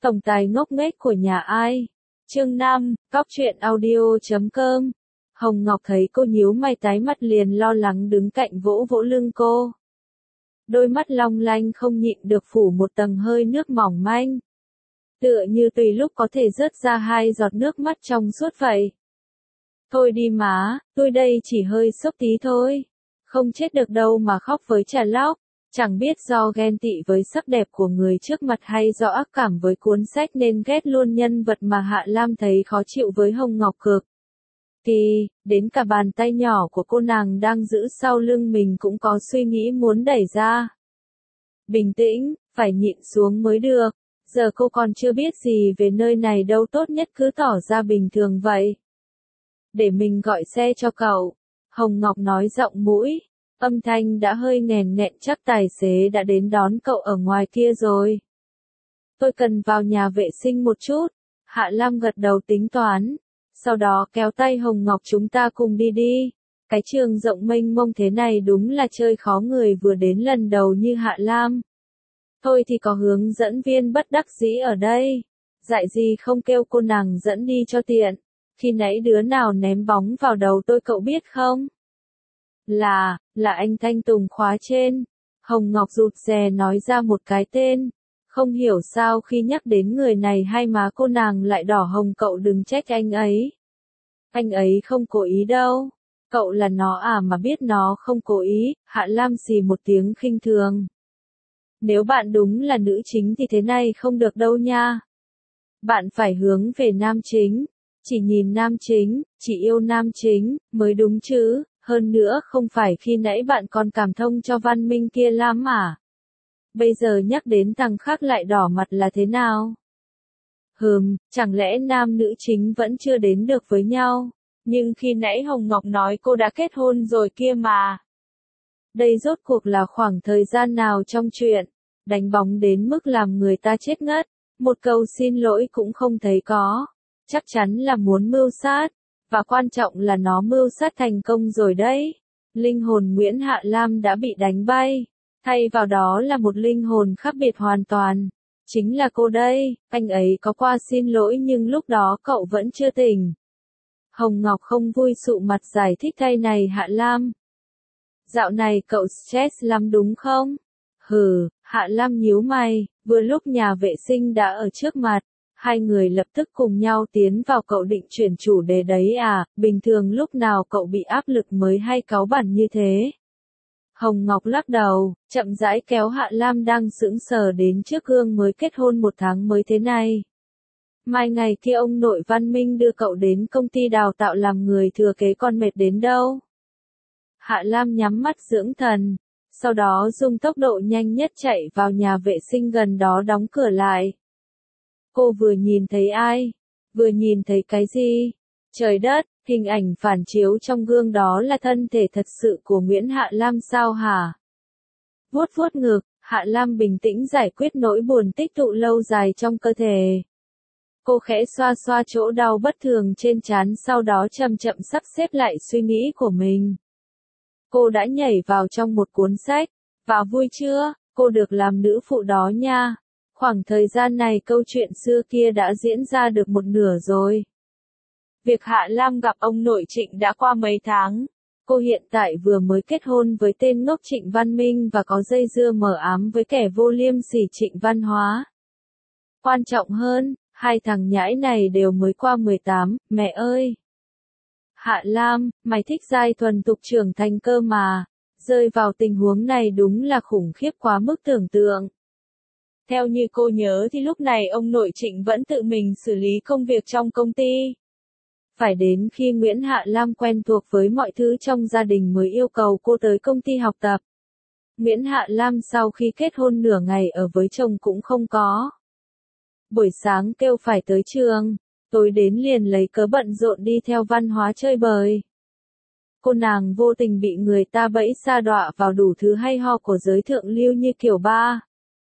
Tổng tài ngốc nghếch của nhà ai? Chương 5, Góc truyện audio.com. Hồng Ngọc thấy cô nhíu mày tái mặt liền lo lắng đứng cạnh vỗ vỗ lưng cô. Đôi mắt long lanh không nhịn được phủ một tầng hơi nước mỏng manh. Tựa như tùy lúc có thể rớt ra 2 giọt nước mắt trong suốt vậy. Thôi đi má, tôi đây chỉ hơi sốc tí thôi. Không chết được đâu mà khóc với trà lóc. Chẳng biết do ghen tị với sắc đẹp của người trước mặt hay do ác cảm với cuốn sách nên ghét luôn nhân vật mà Hạ Lam thấy khó chịu với Hồng Ngọc cực. Thì, đến cả bàn tay nhỏ của cô nàng đang giữ sau lưng mình cũng có suy nghĩ muốn đẩy ra. Bình tĩnh, phải nhịn xuống mới được. Giờ cô còn chưa biết gì về nơi này đâu, tốt nhất cứ tỏ ra bình thường vậy. Để mình gọi xe cho cậu. Hồng Ngọc nói giọng mũi. Âm thanh đã hơi nghèn nghẹn, chắc tài xế đã đến đón cậu ở ngoài kia rồi. Tôi cần vào nhà vệ sinh một chút. Hạ Lam gật đầu tính toán. Sau đó kéo tay Hồng Ngọc, chúng ta cùng đi đi. Cái trường rộng mênh mông thế này đúng là chơi khó người vừa đến lần đầu như Hạ Lam. Thôi thì có hướng dẫn viên bất đắc dĩ ở đây. Dạy gì không kêu cô nàng dẫn đi cho tiện. Khi nãy đứa nào ném bóng vào đầu tôi cậu biết không? Là anh Thanh Tùng khóa trên. Hồng Ngọc rụt rè nói ra một cái tên. Không hiểu sao khi nhắc đến người này hai má cô nàng lại đỏ hồng, cậu đừng trách anh ấy. Anh ấy không cố ý đâu. Cậu là nó à mà biết nó không cố ý. Hạ Lam xì một tiếng khinh thường. Nếu bạn đúng là nữ chính thì thế này không được đâu nha. Bạn phải hướng về nam chính. Chỉ nhìn nam chính, chỉ yêu nam chính, mới đúng chứ. Hơn nữa không phải khi nãy bạn còn cảm thông cho Văn Minh kia lắm à? Bây giờ nhắc đến thằng khác lại đỏ mặt là thế nào? Chẳng lẽ nam nữ chính vẫn chưa đến được với nhau? Nhưng khi nãy Hồng Ngọc nói cô đã kết hôn rồi kia mà. Đây rốt cuộc là khoảng thời gian nào trong chuyện? Đánh bóng đến mức làm người ta chết ngất. Một câu xin lỗi cũng không thấy có. Chắc chắn là muốn mưu sát. Và quan trọng là nó mưu sát thành công rồi đấy. Linh hồn Nguyễn Hạ Lam đã bị đánh bay. Thay vào đó là một linh hồn khác biệt hoàn toàn. Chính là cô đây. Anh ấy có qua xin lỗi nhưng lúc đó cậu vẫn chưa tỉnh. Hồng Ngọc không vui sụ mặt giải thích thay này Hạ Lam. Dạo này cậu stress lắm đúng không? Hạ Lam nhíu mày. Vừa lúc nhà vệ sinh đã ở trước mặt. Hai người lập tức cùng nhau tiến vào. Cậu định chuyển chủ đề đấy à? Bình thường lúc nào cậu bị áp lực mới hay cáu bẳn như thế? Hồng Ngọc lắc đầu, chậm rãi kéo Hạ Lam đang sững sờ đến trước gương mới kết hôn 1 tháng mới thế này. Mai ngày kia ông nội Văn Minh đưa cậu đến công ty đào tạo làm người thừa kế con mệt đến đâu? Hạ Lam nhắm mắt dưỡng thần, sau đó dùng tốc độ nhanh nhất chạy vào nhà vệ sinh gần đó đóng cửa lại. Cô vừa nhìn thấy ai? Vừa nhìn thấy cái gì? Trời đất, hình ảnh phản chiếu trong gương đó là thân thể thật sự của Nguyễn Hạ Lam sao hả? Vuốt vuốt ngực, Hạ Lam bình tĩnh giải quyết nỗi buồn tích tụ lâu dài trong cơ thể. Cô khẽ xoa xoa chỗ đau bất thường trên trán, sau đó chậm chậm sắp xếp lại suy nghĩ của mình. Cô đã nhảy vào trong một cuốn sách. Vào vui chưa? Cô được làm nữ phụ đó nha. Khoảng thời gian này câu chuyện xưa kia đã diễn ra được một nửa rồi. Việc Hạ Lam gặp ông nội Trịnh đã qua mấy tháng. Cô hiện tại vừa mới kết hôn với tên ngốc Trịnh Văn Minh và có dây dưa mờ ám với kẻ vô liêm sỉ Trịnh Văn Hóa. Quan trọng hơn, hai thằng nhãi này đều mới qua 18, mẹ ơi! Hạ Lam, mày thích giai thuần tục trưởng thành cơ mà. Rơi vào tình huống này đúng là khủng khiếp quá mức tưởng tượng. Theo như cô nhớ thì lúc này ông nội Trịnh vẫn tự mình xử lý công việc trong công ty. Phải đến khi Nguyễn Hạ Lam quen thuộc với mọi thứ trong gia đình mới yêu cầu cô tới công ty học tập. Nguyễn Hạ Lam sau khi kết hôn nửa ngày ở với chồng cũng không có. Buổi sáng kêu phải tới trường, tối đến liền lấy cớ bận rộn đi theo Văn Hóa chơi bời. Cô nàng vô tình bị người ta bẫy sa đọa vào đủ thứ hay ho của giới thượng lưu như kiểu bar,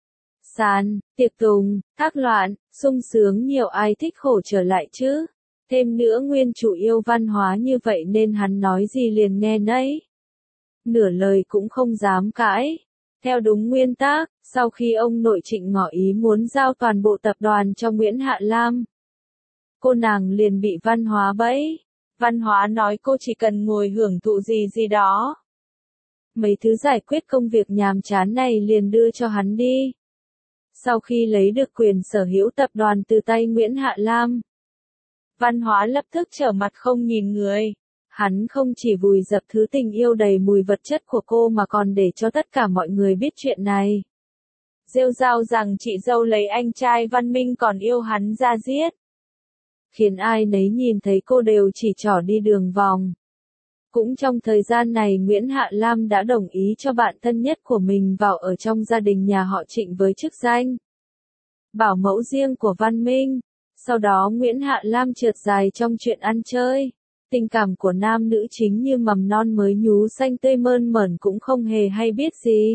sàn, tiệc tùng, thác loạn, sung sướng, nhiều ai thích khổ trở lại chứ. Thêm nữa nguyên chủ yêu Văn Hóa như vậy nên hắn nói gì liền nghe nấy. Nửa lời cũng không dám cãi. Theo đúng nguyên tắc, sau khi ông nội Trịnh ngỏ ý muốn giao toàn bộ tập đoàn cho Nguyễn Hạ Lam, cô nàng liền bị Văn Hóa bẫy. Văn Hóa nói cô chỉ cần ngồi hưởng thụ gì gì đó. Mấy thứ giải quyết công việc nhàm chán này liền đưa cho hắn đi. Sau khi lấy được quyền sở hữu tập đoàn từ tay Nguyễn Hạ Lam, Văn Hóa lập tức trở mặt không nhìn người. Hắn không chỉ vùi dập thứ tình yêu đầy mùi vật chất của cô mà còn để cho tất cả mọi người biết chuyện này. Rêu rao rằng chị dâu lấy anh trai Văn Minh còn yêu hắn ra giết. Khiến ai nấy nhìn thấy cô đều chỉ trỏ đi đường vòng. Cũng trong thời gian này Nguyễn Hạ Lam đã đồng ý cho bạn thân nhất của mình vào ở trong gia đình nhà họ Trịnh với chức danh bảo mẫu riêng của Văn Minh. Sau đó Nguyễn Hạ Lam trượt dài trong chuyện ăn chơi. Tình cảm của nam nữ chính như mầm non mới nhú xanh tươi mơn mởn cũng không hề hay biết gì.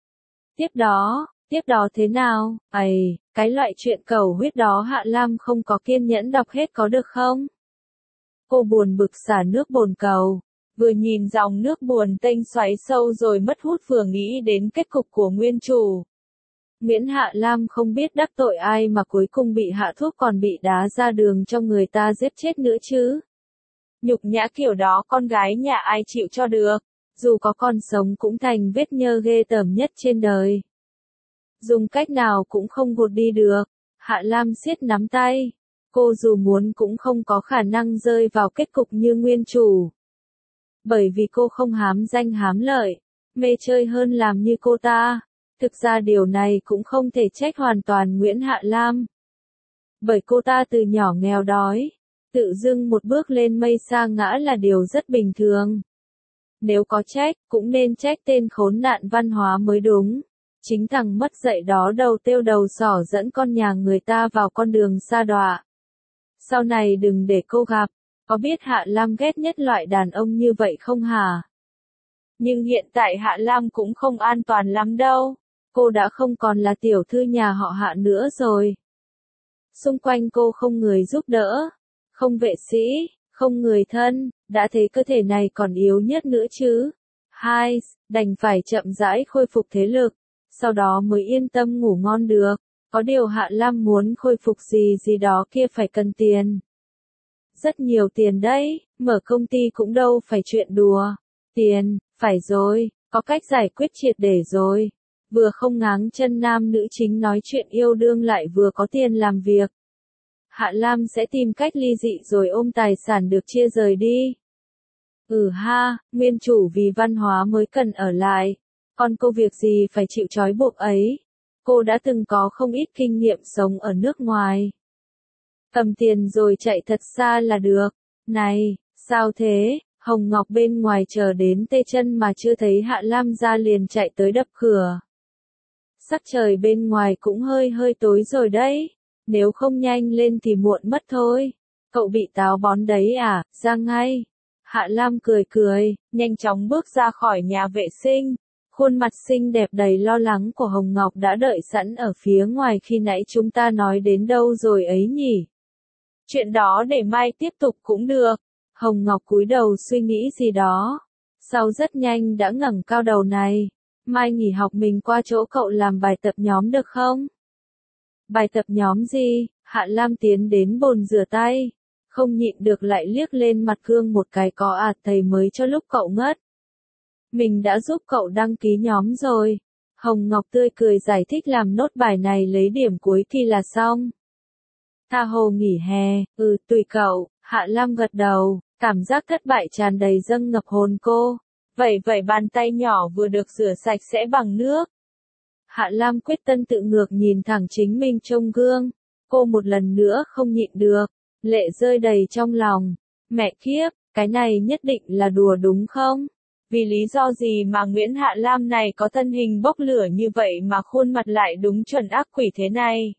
Tiếp đó thế nào? Cái loại chuyện cầu huyết đó Hạ Lam không có kiên nhẫn đọc hết có được không? Cô buồn bực xả nước bồn cầu. Vừa nhìn dòng nước buồn tênh xoáy sâu rồi mất hút vừa nghĩ đến kết cục của nguyên chủ. Nguyễn Hạ Lam không biết đắc tội ai mà cuối cùng bị hạ thuốc còn bị đá ra đường cho người ta giết chết nữa chứ. Nhục nhã kiểu đó con gái nhà ai chịu cho được, dù có còn sống cũng thành vết nhơ ghê tởm nhất trên đời. Dùng cách nào cũng không gột đi được, Hạ Lam siết nắm tay, cô dù muốn cũng không có khả năng rơi vào kết cục như nguyên chủ. Bởi vì cô không hám danh hám lợi, mê chơi hơn làm như cô ta. Thực ra điều này cũng không thể trách hoàn toàn Nguyễn Hạ Lam. Bởi cô ta từ nhỏ nghèo đói, tự dưng một bước lên mây sa ngã là điều rất bình thường. Nếu có trách, cũng nên trách tên khốn nạn Văn Hóa mới đúng. Chính thằng mất dạy đó đầu tiêu đầu sỏ dẫn con nhà người ta vào con đường sa đọa. Sau này đừng để cô gặp, có biết Hạ Lam ghét nhất loại đàn ông như vậy không hả? Nhưng hiện tại Hạ Lam cũng không an toàn lắm đâu. Cô đã không còn là tiểu thư nhà họ Hạ nữa rồi. Xung quanh cô không người giúp đỡ, không vệ sĩ, không người thân, đã thấy cơ thể này còn yếu nhất nữa chứ. Đành phải chậm rãi khôi phục thế lực, sau đó mới yên tâm ngủ ngon được. Có điều Hạ Lam muốn khôi phục gì đó kia phải cần tiền. Rất nhiều tiền đấy, mở công ty cũng đâu phải chuyện đùa. Tiền, phải rồi, có cách giải quyết triệt để rồi. Vừa không ngáng chân nam nữ chính nói chuyện yêu đương lại vừa có tiền làm việc. Hạ Lam sẽ tìm cách ly dị rồi ôm tài sản được chia rời đi. Nguyên chủ vì Văn Hóa mới cần ở lại. Còn cô việc gì phải chịu trói buộc ấy. Cô đã từng có không ít kinh nghiệm sống ở nước ngoài. Cầm tiền rồi chạy thật xa là được. Này, sao thế? Hồng Ngọc bên ngoài chờ đến tê chân mà chưa thấy Hạ Lam ra liền chạy tới đập cửa. Sắc trời bên ngoài cũng hơi tối rồi đấy. Nếu không nhanh lên thì muộn mất thôi. Cậu bị táo bón đấy à, ra ngay. Hạ Lam cười, nhanh chóng bước ra khỏi nhà vệ sinh. Khuôn mặt xinh đẹp đầy lo lắng của Hồng Ngọc đã đợi sẵn ở phía ngoài khi nãy chúng ta nói đến đâu rồi ấy nhỉ? Chuyện đó để mai tiếp tục cũng được. Hồng Ngọc cúi đầu suy nghĩ gì đó. Sau rất nhanh đã ngẩng cao đầu này. Mai nghỉ học mình qua chỗ cậu làm bài tập nhóm được không? Bài tập nhóm gì? Hạ Lam tiến đến bồn rửa tay. Không nhịn được lại liếc lên mặt gương một cái có thầy mới cho lúc cậu ngất. Mình đã giúp cậu đăng ký nhóm rồi. Hồng Ngọc tươi cười giải thích làm nốt bài này lấy điểm cuối kỳ là xong. Tha hồ nghỉ hè, tùy cậu, Hạ Lam gật đầu, cảm giác thất bại tràn đầy dâng ngập hồn cô. Vậy bàn tay nhỏ vừa được rửa sạch sẽ bằng nước. Hạ Lam quyết tâm tự ngược nhìn thẳng chính mình trong gương. Cô một lần nữa không nhịn được, lệ rơi đầy trong lòng. Mẹ kiếp, cái này nhất định là đùa đúng không? Vì lý do gì mà Nguyễn Hạ Lam này có thân hình bốc lửa như vậy mà khuôn mặt lại đúng chuẩn ác quỷ thế này?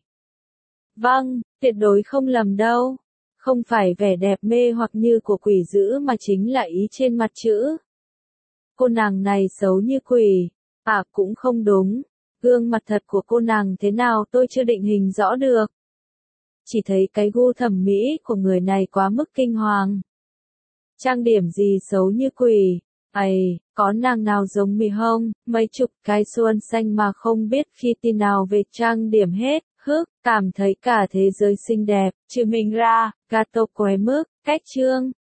Vâng, tuyệt đối không lầm đâu. Không phải vẻ đẹp mê hoặc như của quỷ dữ mà chính là ý trên mặt chữ. Cô nàng này xấu như quỷ. Cũng không đúng. Gương mặt thật của cô nàng thế nào tôi chưa định hình rõ được. Chỉ thấy cái gu thẩm mỹ của người này quá mức kinh hoàng. Trang điểm gì xấu như quỷ. Ây, có nàng nào giống mì không? Mấy chục cái xuân xanh mà không biết khi tin nào về trang điểm hết, cảm thấy cả thế giới xinh đẹp, trừ mình ra, gato quái mức, cách chương.